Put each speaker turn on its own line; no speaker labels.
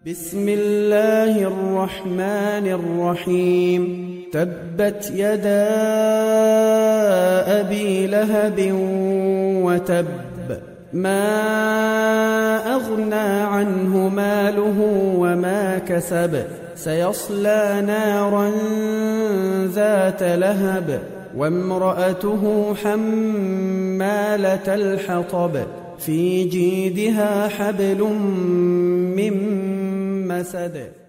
بسم الله الرحمن الرحيم. تبت يدا أبي لهب وتب، ما أغنى عنه ماله وما كسب، سيصلى نارا ذات لهب وامرأته حمالة الحطب، في جيدها حبل من مسد.